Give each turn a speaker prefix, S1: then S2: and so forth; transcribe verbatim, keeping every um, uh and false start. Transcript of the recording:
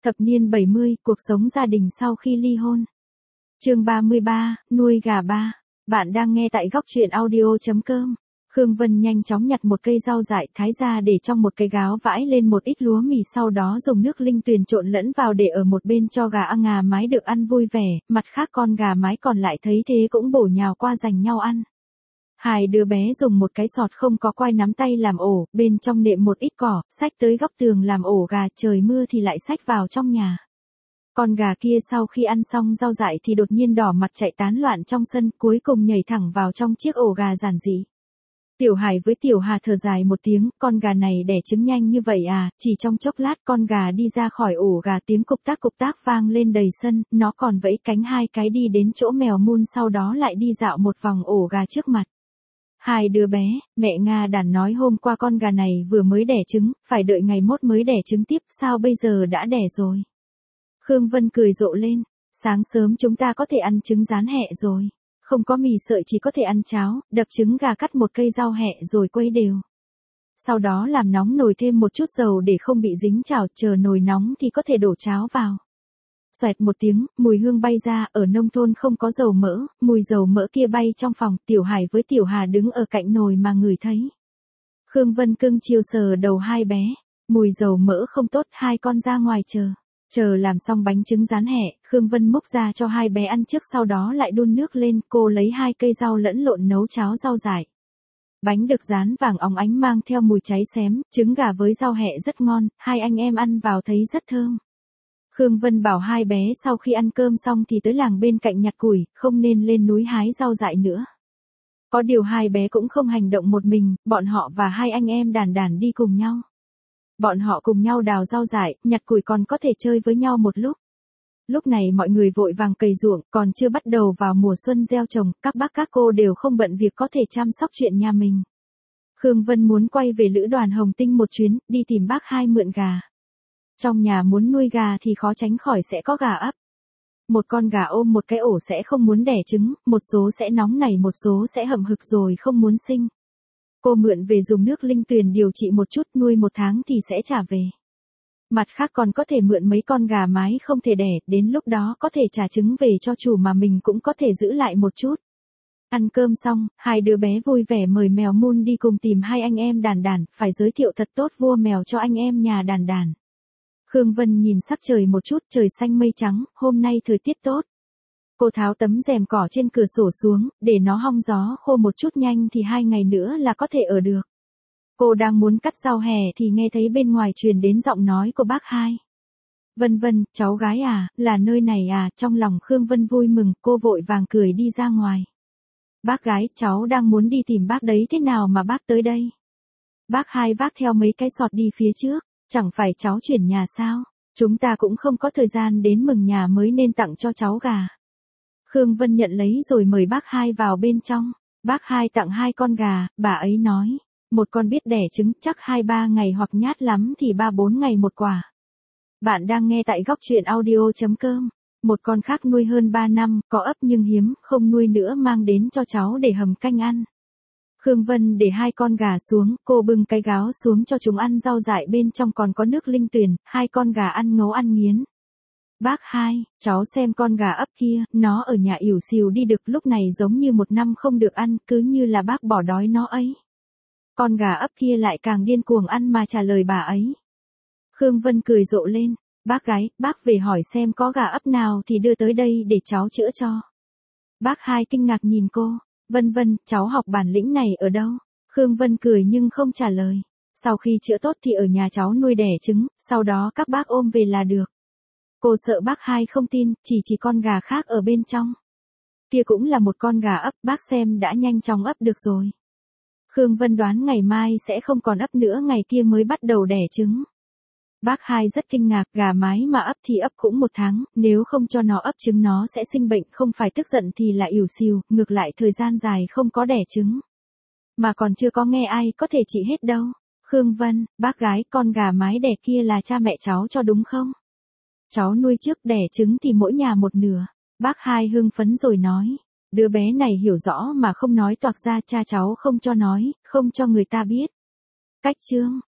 S1: Thập niên bảy mươi, cuộc sống gia đình sau khi ly hôn. Chương ba mươi ba, nuôi gà ba. Bạn đang nghe tại góc truyện audio chấm com. Khương Vân nhanh chóng nhặt một cây rau dại thái ra để trong một cái gáo vãi lên một ít lúa mì, sau đó dùng nước linh tuyền trộn lẫn vào để ở một bên cho gà ăn gà mái được ăn vui vẻ, mặt khác con gà mái còn lại thấy thế cũng bổ nhào qua giành nhau ăn. Hai đứa bé dùng một cái sọt không có quai nắm tay làm ổ, bên trong nệm một ít cỏ, xách tới góc tường làm ổ gà, trời mưa thì lại xách vào trong nhà. Con gà kia sau khi ăn xong rau dại thì đột nhiên đỏ mặt chạy tán loạn trong sân, cuối cùng nhảy thẳng vào trong chiếc ổ gà giản dị. Tiểu Hải với Tiểu Hà thở dài một tiếng, con gà này đẻ trứng nhanh như vậy à, chỉ trong chốc lát con gà đi ra khỏi ổ gà, tiếng cục tác cục tác vang lên đầy sân, nó còn vẫy cánh hai cái đi đến chỗ mèo mun, sau đó lại đi dạo một vòng ổ gà trước mặt. Hai đứa bé, mẹ Nga đàn nói hôm qua con gà này vừa mới đẻ trứng, phải đợi ngày mốt mới đẻ trứng tiếp, sao bây giờ đã đẻ rồi? Khương Vân cười rộ lên, sáng sớm chúng ta có thể ăn trứng rán hẹ rồi. Không có mì sợi chỉ có thể ăn cháo, đập trứng gà cắt một cây rau hẹ rồi quây đều. Sau đó làm nóng nồi thêm một chút dầu để không bị dính chảo, chờ nồi nóng thì có thể đổ cháo vào. Xoẹt một tiếng, mùi hương bay ra, ở nông thôn không có dầu mỡ, mùi dầu mỡ kia bay trong phòng, Tiểu Hải với Tiểu Hà đứng ở cạnh nồi mà ngửi thấy. Khương Vân cưng chiều sờ đầu hai bé, mùi dầu mỡ không tốt, hai con ra ngoài chờ. Chờ làm xong bánh trứng rán hẹ, Khương Vân múc ra cho hai bé ăn trước, sau đó lại đun nước lên, cô lấy hai cây rau lẫn lộn nấu cháo rau dại. Bánh được rán vàng óng ánh mang theo mùi cháy xém, trứng gà với rau hẹ rất ngon, hai anh em ăn vào thấy rất thơm. Khương Vân bảo hai bé sau khi ăn cơm xong thì tới làng bên cạnh nhặt củi, không nên lên núi hái rau dại nữa. Có điều hai bé cũng không hành động một mình, bọn họ và hai anh em Đàn Đàn đi cùng nhau. Bọn họ cùng nhau đào rau dại, nhặt củi còn có thể chơi với nhau một lúc. Lúc này mọi người vội vàng cày ruộng, còn chưa bắt đầu vào mùa xuân gieo trồng, các bác các cô đều không bận việc có thể chăm sóc chuyện nhà mình. Khương Vân muốn quay về lữ đoàn Hồng Tinh một chuyến, đi tìm bác hai mượn gà. Trong nhà muốn nuôi gà thì khó tránh khỏi sẽ có gà ấp. Một con gà ôm một cái ổ sẽ không muốn đẻ trứng, một số sẽ nóng nảy, một số sẽ hậm hực rồi không muốn sinh. Cô mượn về dùng nước linh tuyền điều trị một chút, nuôi một tháng thì sẽ trả về. Mặt khác còn có thể mượn mấy con gà mái không thể đẻ, đến lúc đó có thể trả trứng về cho chủ mà mình cũng có thể giữ lại một chút. Ăn cơm xong, hai đứa bé vui vẻ mời mèo mun đi cùng tìm hai anh em Đàn Đàn, phải giới thiệu thật tốt vua mèo cho anh em nhà Đàn Đàn. Khương Vân nhìn sắc trời một chút, trời xanh mây trắng, hôm nay thời tiết tốt. Cô tháo tấm rèm cỏ trên cửa sổ xuống, để nó hong gió khô một chút, nhanh thì hai ngày nữa là có thể ở được. Cô đang muốn cắt rau hẹ thì nghe thấy bên ngoài truyền đến giọng nói của bác hai. Vân Vân, cháu gái à, là nơi này à, trong lòng Khương Vân vui mừng, cô vội vàng cười đi ra ngoài. Bác gái, cháu đang muốn đi tìm bác đấy, thế nào mà bác tới đây? Bác hai vác theo mấy cái sọt đi phía trước, chẳng phải cháu chuyển nhà sao? Chúng ta cũng không có thời gian đến mừng nhà mới nên tặng cho cháu gà. Khương Vân nhận lấy rồi mời bác hai vào bên trong. Bác hai tặng hai con gà, bà ấy nói, một con biết đẻ trứng chắc hai ba ngày hoặc nhát lắm thì ba bốn ngày một quả. Bạn đang nghe tại góc truyện audio chấm com. Một con khác nuôi hơn ba năm, có ấp nhưng hiếm, không nuôi nữa, mang đến cho cháu để hầm canh ăn. Khương Vân để hai con gà xuống, cô bưng cái gáo xuống cho chúng ăn rau dại, bên trong còn có nước linh tuyền, hai con gà ăn ngấu ăn nghiến. Bác hai, cháu xem con gà ấp kia, nó ở nhà ỉu xìu đi được, lúc này giống như một năm không được ăn, cứ như là bác bỏ đói nó ấy. Con gà ấp kia lại càng điên cuồng ăn mà trả lời bà ấy. Khương Vân cười rộ lên, bác gái, bác về hỏi xem có gà ấp nào thì đưa tới đây để cháu chữa cho. Bác hai kinh ngạc nhìn cô, Vân Vân, cháu học bản lĩnh này ở đâu? Khương Vân cười nhưng không trả lời. Sau khi chữa tốt thì ở nhà cháu nuôi đẻ trứng, sau đó các bác ôm về là được. Cô sợ bác hai không tin, chỉ chỉ con gà khác ở bên trong. Kia cũng là một con gà ấp, bác xem đã nhanh chóng ấp được rồi. Khương Vân đoán ngày mai sẽ không còn ấp nữa, ngày kia mới bắt đầu đẻ trứng. Bác hai rất kinh ngạc, gà mái mà ấp thì ấp cũng một tháng, nếu không cho nó ấp trứng nó sẽ sinh bệnh, không phải tức giận thì là ỉu xìu, ngược lại thời gian dài không có đẻ trứng. Mà còn chưa có nghe ai có thể trị hết đâu. Khương Vân, bác gái, con gà mái đẻ kia là cha mẹ cháu cho đúng không? Cháu nuôi trước, đẻ trứng thì mỗi nhà một nửa. Bác hai hưng phấn rồi nói, đứa bé này hiểu rõ mà không nói toạc ra, cha cháu không cho nói, không cho người ta biết. Cách chương,